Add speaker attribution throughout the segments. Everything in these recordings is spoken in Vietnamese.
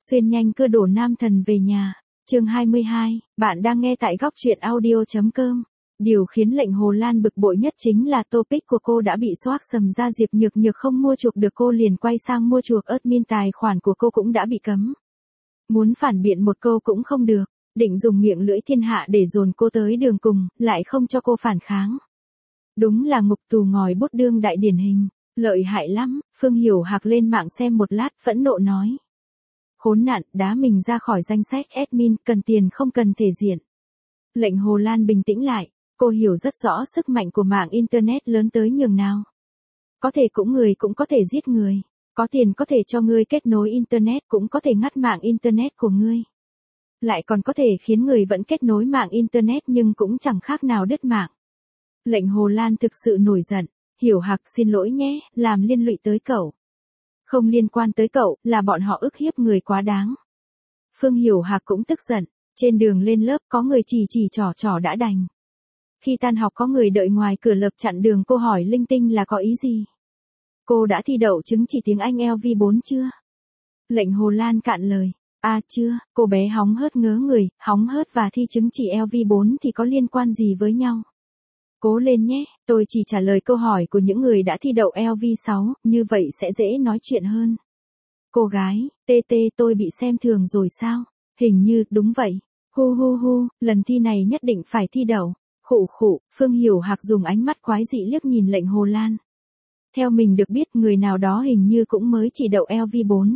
Speaker 1: Xuyên nhanh cưa đổ nam thần về nhà. Chương 22, bạn đang nghe tại góc truyện audio.com. Điều khiến lệnh Hồ Lan bực bội nhất chính là topic của cô đã bị xoác sầm ra. Diệp Nhược Nhược không mua chuộc được cô liền quay sang mua chuộc admin, tài khoản của cô cũng đã bị cấm. Muốn phản biện một câu cũng không được, định dùng miệng lưỡi thiên hạ để dồn cô tới đường cùng, lại không cho cô phản kháng. Đúng là ngục tù ngòi bút đương đại điển hình, lợi hại lắm. Phương Hiểu Hạc lên mạng xem một lát, phẫn nộ nói. Khốn nạn, đá mình ra khỏi danh sách admin, cần tiền không cần thể diện. Lệnh Hồ Lan bình tĩnh lại, cô hiểu rất rõ sức mạnh của mạng Internet lớn tới nhường nào. Có thể cũng có thể giết người, có tiền có thể cho ngươi kết nối Internet, cũng có thể ngắt mạng Internet của ngươi. Lại còn có thể khiến người vẫn kết nối mạng Internet nhưng cũng chẳng khác nào đứt mạng. Lệnh Hồ Lan thực sự nổi giận. Hiểu Hạc, xin lỗi nhé, làm liên lụy tới cậu. Không liên quan tới cậu, là bọn họ ức hiếp người quá đáng. Phương Hiểu Hạc cũng tức giận. Trên đường lên lớp có người chỉ trỏ đã đành. Khi tan học có người đợi ngoài cửa lớp chặn đường, cô hỏi linh tinh là có ý gì. Cô đã thi đậu chứng chỉ tiếng Anh LV4 chưa? Lệnh Hồ Lan cạn lời. À chưa. Cô bé hóng hớt ngớ người. Hóng hớt và thi chứng chỉ LV4 thì có liên quan gì với nhau? Cố lên nhé, tôi chỉ trả lời câu hỏi của những người đã thi đậu LV6, như vậy sẽ dễ nói chuyện hơn. Cô gái, tôi bị xem thường rồi sao? Hình như, đúng vậy. Hu, lần thi này nhất định phải thi đậu. Khụ, Phương Hiểu Hạc dùng ánh mắt quái dị liếc nhìn lệnh Hồ Lan. Theo mình được biết, người nào đó hình như cũng mới chỉ đậu LV4.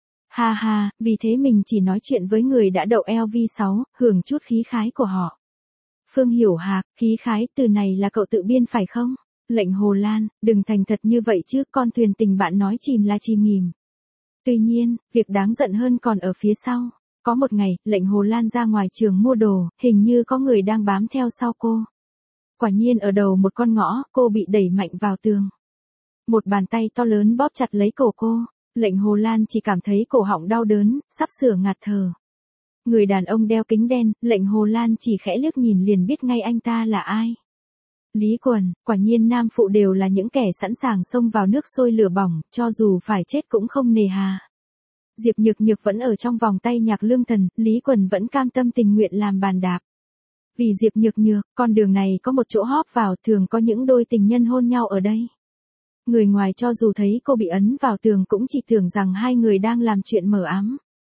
Speaker 1: Ha, vì thế mình chỉ nói chuyện với người đã đậu LV6, hưởng chút khí khái của họ. Phương Hiểu Hạc, khí khái, từ này là cậu tự biên phải không? Lệnh Hồ Lan, đừng thành thật như vậy chứ, con thuyền tình bạn nói chìm là chìm nghỉm. Tuy nhiên, việc đáng giận hơn còn ở phía sau. Có một ngày, lệnh Hồ Lan ra ngoài trường mua đồ, hình như có người đang bám theo sau cô. Quả nhiên ở đầu một con ngõ, cô bị đẩy mạnh vào tường. Một bàn tay to lớn bóp chặt lấy cổ cô. Lệnh Hồ Lan chỉ cảm thấy cổ họng đau đớn, sắp sửa ngạt thở. Người đàn ông đeo kính đen, lệnh Hồ Lan chỉ khẽ liếc nhìn liền biết ngay anh ta là ai. Lý Quần. Quả nhiên nam phụ đều là những kẻ sẵn sàng xông vào nước sôi lửa bỏng, cho dù phải chết cũng không nề hà. Diệp Nhược Nhược vẫn ở trong vòng tay Nhạc Lương Thần, Lý Quần vẫn cam tâm tình nguyện làm bàn đạp. Vì Diệp Nhược Nhược, con đường này có một chỗ hóp vào, thường có những đôi tình nhân hôn nhau ở đây. Người ngoài cho dù thấy cô bị ấn vào tường cũng chỉ tưởng rằng hai người đang làm chuyện mờ ám.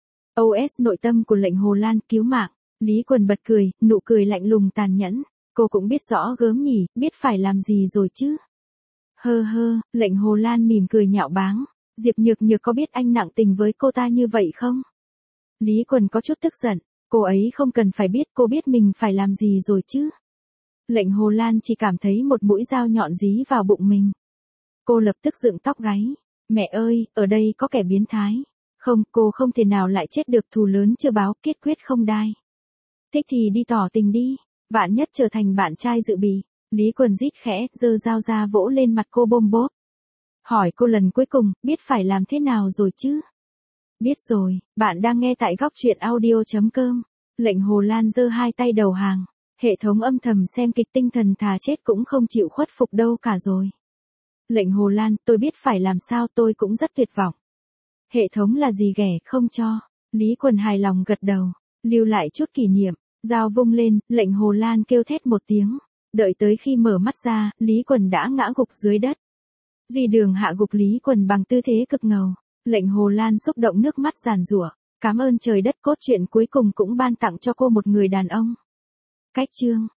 Speaker 1: OS nội tâm của lệnh Hồ Lan, cứu mạng. Lý Quần bật cười, nụ cười lạnh lùng tàn nhẫn. Cô cũng biết rõ gớm nhỉ, biết phải làm gì rồi chứ. Hơ, lệnh Hồ Lan mỉm cười nhạo báng. Diệp Nhược Nhược có biết anh nặng tình với cô ta như vậy không? Lý Quần có chút tức giận. Cô ấy không cần phải biết, cô biết mình phải làm gì rồi chứ. Lệnh Hồ Lan chỉ cảm thấy một mũi dao nhọn dí vào bụng mình. Cô lập tức dựng tóc gáy. Mẹ ơi, ở đây có kẻ biến thái. Không, cô không thể nào lại chết được, thù lớn chưa báo, kiết quyết không đai. Thích thì đi tỏ tình đi, vạn nhất trở thành bạn trai dự bị. Lý Quần rít khẽ, giơ dao ra vỗ lên mặt cô bôm bốp. Hỏi cô lần cuối cùng, biết phải làm thế nào rồi chứ? Biết rồi, bạn đang nghe tại góc truyện audio.com. Lệnh Hồ Lan giơ hai tay đầu hàng. Hệ thống âm thầm xem kịch, tinh thần thà chết cũng không chịu khuất phục đâu cả rồi. Lệnh Hồ Lan, tôi biết phải làm sao, tôi cũng rất tuyệt vọng. Hệ thống là gì ghẻ không cho. Lý Quần hài lòng gật đầu. Lưu lại chút kỷ niệm. Dao vung lên, lệnh Hồ Lan kêu thét một tiếng. Đợi tới khi mở mắt ra, Lý Quần đã ngã gục dưới đất. Duy Đường hạ gục Lý Quần bằng tư thế cực ngầu. Lệnh Hồ Lan xúc động nước mắt giàn giụa. Cảm ơn trời đất, cốt truyện cuối cùng cũng ban tặng cho cô một người đàn ông. Cách chương.